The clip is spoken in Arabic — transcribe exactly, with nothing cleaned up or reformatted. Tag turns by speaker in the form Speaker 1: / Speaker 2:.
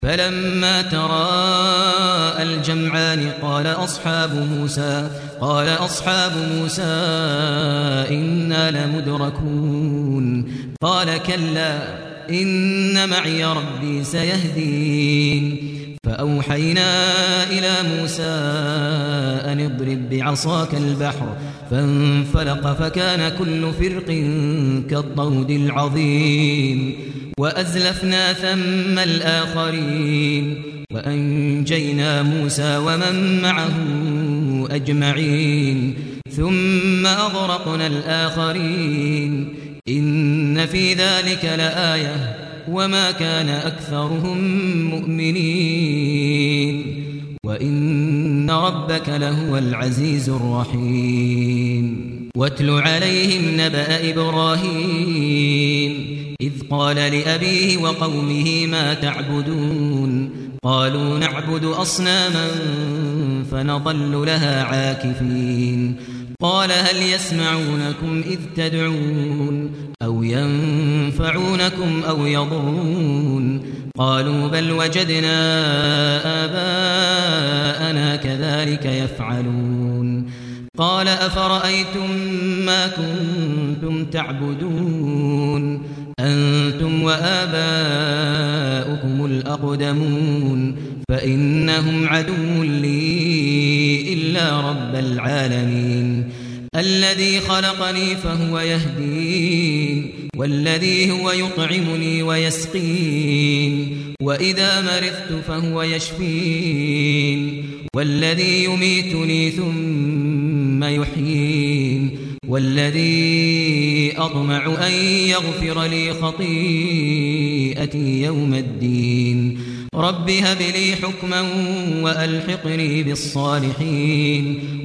Speaker 1: فلما تراءى الجمعان قال أصحاب موسى قال أصحاب موسى إنا لمدركون قال كلا إن معي ربي سيهدين فأوحينا إلى موسى أن اضرب بعصاك البحر فانفلق فكان كل فرق كالطود العظيم وأزلفنا ثم الآخرين وأنجينا موسى ومن معه أجمعين ثم أغرقنا الآخرين إن في ذلك لآية وما كان أكثرهم مؤمنين وإن ربك لهو العزيز الرحيم واتل عليهم نبأ إبراهيم إذ قال لأبيه وقومه ما تعبدون قالوا نعبد أصناما فنظل لها عاكفين قال هل يسمعونكم إذ تدعون أو ينفعونكم أو يضرون قالوا بل وجدنا آباءنا كذلك يفعلون قال أفرأيتم ما كنتم تعبدون أنتم وآباؤكم الأقدمون فإنهم عدو لي إلا رب العالمين الذي خلقني فهو يهدين والذي هو يطعمني ويسقين وإذا مرضت فهو يشفين والذي يميتني ثم يحيين والذي أطمع أن يغفر لي خطيئتي يوم الدين رب هب لي حكما وألحقني بالصالحين